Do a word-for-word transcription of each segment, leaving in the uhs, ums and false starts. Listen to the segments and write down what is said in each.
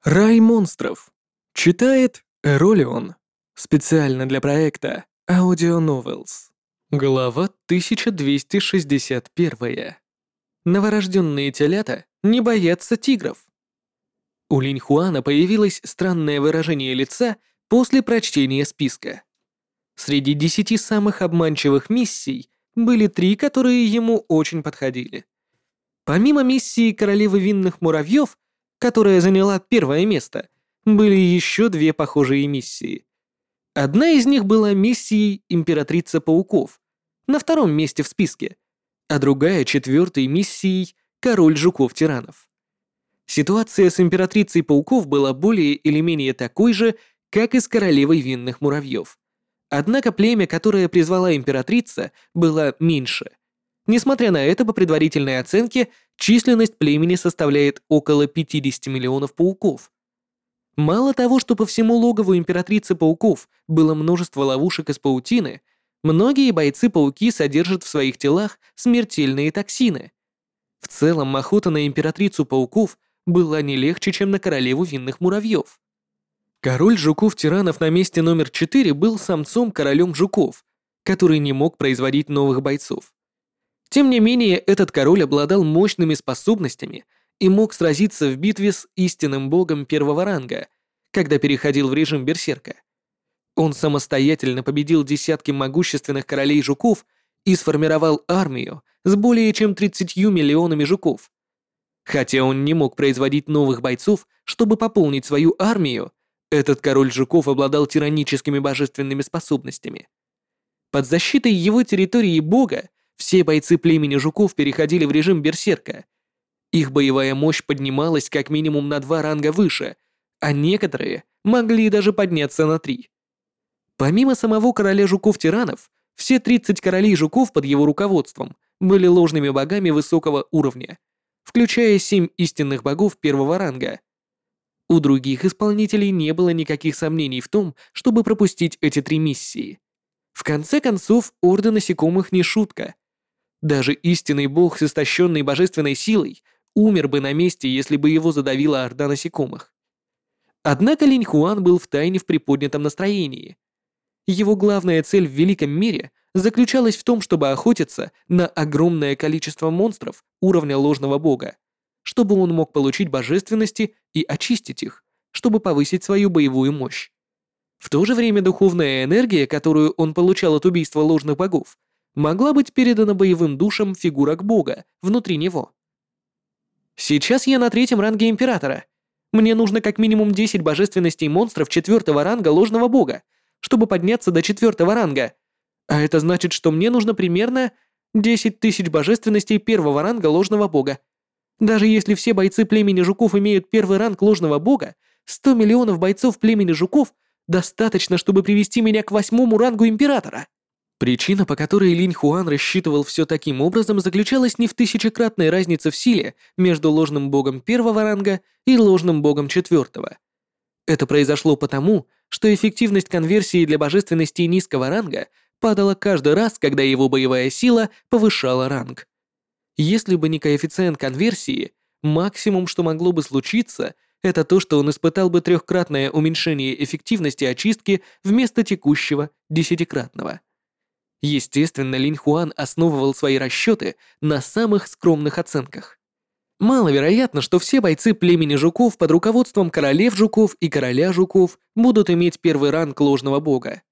Рай монстров. Читает Эролион. Специально для проекта Audio Novels. Глава тысяча двести шестьдесят один. Новорожденные телята не боятся тигров. У Линь Хуана появилось странное выражение лица после прочтения списка. Среди десяти самых обманчивых миссий были три, которые ему очень подходили. Помимо миссии Королевы Винных Муравьев, которая заняла первое место, были еще две похожие миссии. Одна из них была миссией Императрица Пауков, на втором месте в списке, а другая — четвертой миссией Король Жуков-Тиранов. Ситуация с Императрицей Пауков была более или менее такой же, как и с Королевой Винных Муравьев. Однако племя, которое призвала Императрица, было меньше. Несмотря на это, по предварительной оценке, численность племени составляет около пятьдесят миллионов пауков. Мало того, что по всему логову Императрицы Пауков было множество ловушек из паутины, многие бойцы-пауки содержат в своих телах смертельные токсины. В целом, охота на Императрицу Пауков была не легче, чем на Королеву Винных Муравьев. Король Жуков-Тиранов на месте номер четыре был самцом-королем жуков, который не мог производить новых бойцов. Тем не менее, этот король обладал мощными способностями и мог сразиться в битве с истинным богом первого ранга, когда переходил в режим берсерка. Он самостоятельно победил десятки могущественных королей жуков и сформировал армию с более чем тридцатью миллионами жуков. Хотя он не мог производить новых бойцов, чтобы пополнить свою армию, этот король жуков обладал тираническими божественными способностями. Под защитой его территории бога все бойцы племени жуков переходили в режим берсерка. Их боевая мощь поднималась как минимум на два ранга выше, а некоторые могли даже подняться на три. Помимо самого короля жуков-тиранов, все тридцать королей жуков под его руководством были ложными богами высокого уровня, включая семь истинных богов первого ранга. У других исполнителей не было никаких сомнений в том, чтобы пропустить эти три миссии. В конце концов, Орда Насекомых не шутка. Даже истинный бог с истощенной божественной силой умер бы на месте, если бы его задавила орда насекомых. Однако Линь Хуан был втайне в приподнятом настроении. Его главная цель в великом мире заключалась в том, чтобы охотиться на огромное количество монстров уровня ложного бога, чтобы он мог получить божественности и очистить их, чтобы повысить свою боевую мощь. В то же время духовная энергия, которую он получал от убийства ложных богов, могла быть передана боевым душам фигурок бога внутри него. Сейчас я на третьем ранге императора. Мне нужно как минимум десять божественностей монстров четвертого ранга ложного бога, чтобы подняться до четвертого ранга. А это значит, что мне нужно примерно десять тысяч божественностей первого ранга ложного бога. Даже если все бойцы племени жуков имеют первый ранг ложного бога, сто миллионов бойцов племени жуков достаточно, чтобы привести меня к восьмому рангу императора. Причина, по которой Линь Хуан рассчитывал все таким образом, заключалась не в тысячекратной разнице в силе между ложным богом первого ранга и ложным богом четвертого. Это произошло потому, что эффективность конверсии для божественностей низкого ранга падала каждый раз, когда его боевая сила повышала ранг. Если бы не коэффициент конверсии, максимум, что могло бы случиться, это то, что он испытал бы трехкратное уменьшение эффективности очистки вместо текущего десятикратного. Естественно, Линь Хуан основывал свои расчеты на самых скромных оценках. Маловероятно, что все бойцы племени жуков под руководством королев жуков и короля жуков будут иметь первый ранг ложного бога.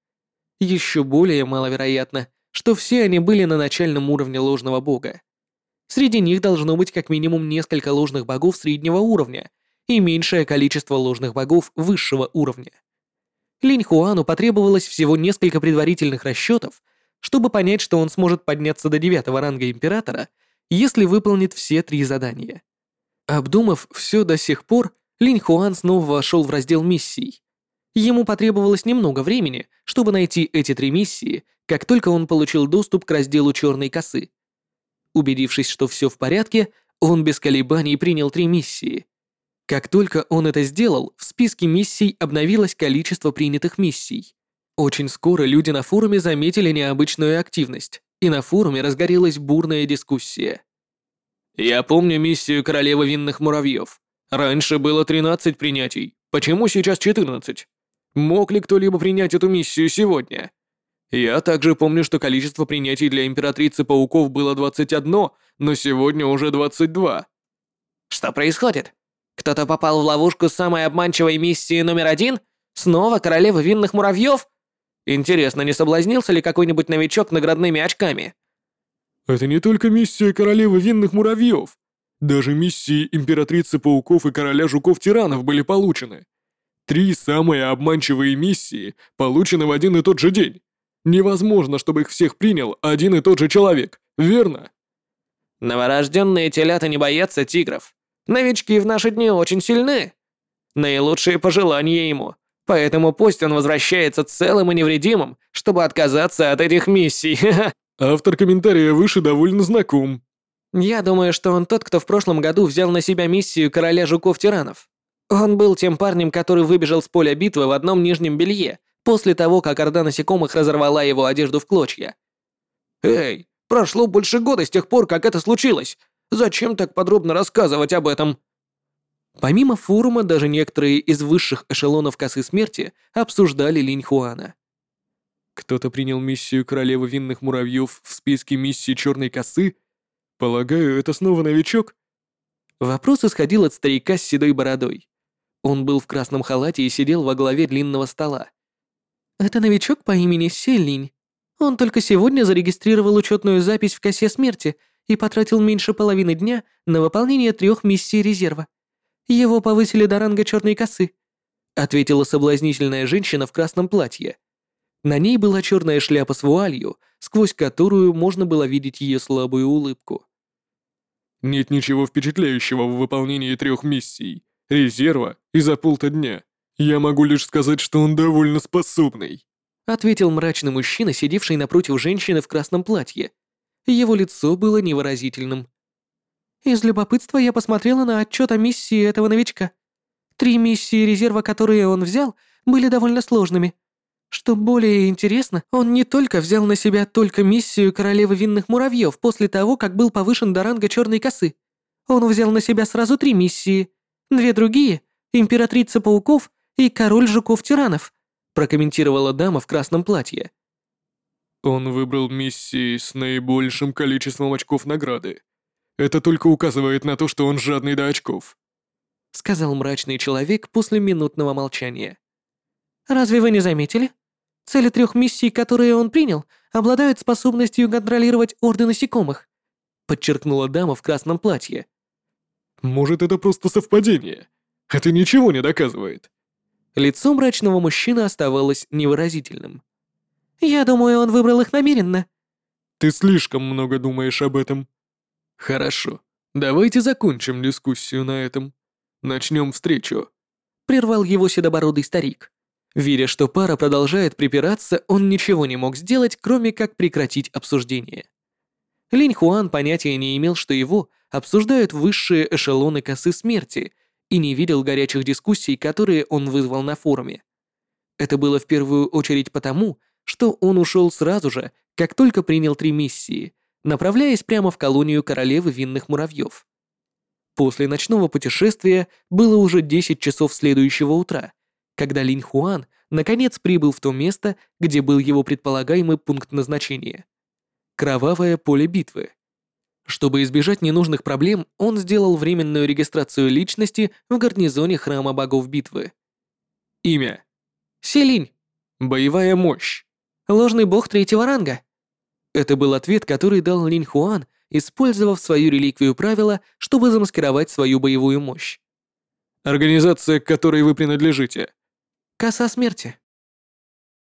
Еще более маловероятно, что все они были на начальном уровне ложного бога. Среди них должно быть как минимум несколько ложных богов среднего уровня и меньшее количество ложных богов высшего уровня. Линь Хуану потребовалось всего несколько предварительных расчетов, чтобы понять, что он сможет подняться до девятого ранга императора, если выполнит все три задания. Обдумав все до сих пор, Линь Хуан снова вошел в раздел миссий. Ему потребовалось немного времени, чтобы найти эти три миссии, как только он получил доступ к разделу черной косы. Убедившись, что все в порядке, он без колебаний принял три миссии. Как только он это сделал, в списке миссий обновилось количество принятых миссий. Очень скоро люди на форуме заметили необычную активность, и на форуме разгорелась бурная дискуссия. «Я помню миссию Королевы Винных Муравьев. Раньше было тринадцать принятий. Почему сейчас четырнадцать? Мог ли кто-либо принять эту миссию сегодня? Я также помню, что количество принятий для Императрицы Пауков было двадцать одно, но сегодня уже двадцать два. Что происходит? Кто-то попал в ловушку самой обманчивой миссии номер один? Снова Королева Винных Муравьев? Интересно, не соблазнился ли какой-нибудь новичок наградными очками? Это не только миссия Королевы Винных Муравьев. Даже миссии Императрицы Пауков и Короля Жуков-Тиранов были получены. Три самые обманчивые миссии получены в один и тот же день. Невозможно, чтобы их всех принял один и тот же человек, верно? Новорожденные телята не боятся тигров. Новички в наши дни очень сильны. Наилучшие пожелания ему. Поэтому пусть он возвращается целым и невредимым, чтобы отказаться от этих миссий. Автор комментария выше довольно знаком. Я думаю, что он тот, кто в прошлом году взял на себя миссию Короля Жуков-Тиранов. Он был тем парнем, который выбежал с поля битвы в одном нижнем белье, после того, как орда насекомых разорвала его одежду в клочья. Эй, прошло больше года с тех пор, как это случилось. Зачем так подробно рассказывать об этом? Помимо форума, даже некоторые из высших эшелонов косы смерти обсуждали Линь Хуана. Кто-то принял миссию Королевы Винных Муравьев в списке миссий Черной Косы? Полагаю, это снова новичок? Вопрос исходил от старика с седой бородой. Он был в красном халате и сидел во главе длинного стола. Это новичок по имени Селинь. Он только сегодня зарегистрировал учетную запись в косе смерти и потратил меньше половины дня на выполнение трех миссий резерва. Его повысили до ранга черной косы, ответила соблазнительная женщина в красном платье. На ней была черная шляпа с вуалью, сквозь которую можно было видеть ее слабую улыбку. Нет ничего впечатляющего в выполнении трех миссий, резерва и за полта дня. Я могу лишь сказать, что он довольно способный, ответил мрачный мужчина, сидевший напротив женщины в красном платье. Его лицо было невыразительным. Из любопытства я посмотрела на отчет о миссии этого новичка. Три миссии резерва, которые он взял, были довольно сложными. Что более интересно, он не только взял на себя только миссию Королевы Винных Муравьев после того, как был повышен до ранга Черной Косы. Он взял на себя сразу три миссии. Две другие — Императрица Пауков и Король Жуков-Тиранов, прокомментировала дама в красном платье. Он выбрал миссии с наибольшим количеством очков награды. Это только указывает на то, что он жадный до очков, сказал мрачный человек после минутного молчания. Разве вы не заметили? Цели трех миссий, которые он принял, обладают способностью контролировать орды насекомых, подчеркнула дама в красном платье. Может, это просто совпадение? Это ничего не доказывает. Лицо мрачного мужчины оставалось невыразительным. Я думаю, он выбрал их намеренно. Ты слишком много думаешь об этом. Хорошо, давайте закончим дискуссию на этом. Начнем встречу. Прервал его седобородый старик. Видя, что пара продолжает припираться, он ничего не мог сделать, кроме как прекратить обсуждение. Линь Хуан понятия не имел, что его обсуждают высшие эшелоны косы смерти, и не видел горячих дискуссий, которые он вызвал на форуме. Это было в первую очередь потому, что он ушел сразу же, как только принял три миссии, направляясь прямо в колонию Королевы Винных Муравьев. После ночного путешествия было уже десять часов следующего утра, когда Линь Хуан наконец прибыл в то место, где был его предполагаемый пункт назначения. Кровавое поле битвы. Чтобы избежать ненужных проблем, он сделал временную регистрацию личности в гарнизоне Храма Богов Битвы. Имя. Селинь. Боевая мощь. Ложный бог третьего ранга. Это был ответ, который дал Линь Хуан, использовав свою реликвию правила, чтобы замаскировать свою боевую мощь. Организация, к которой вы принадлежите. Коса смерти.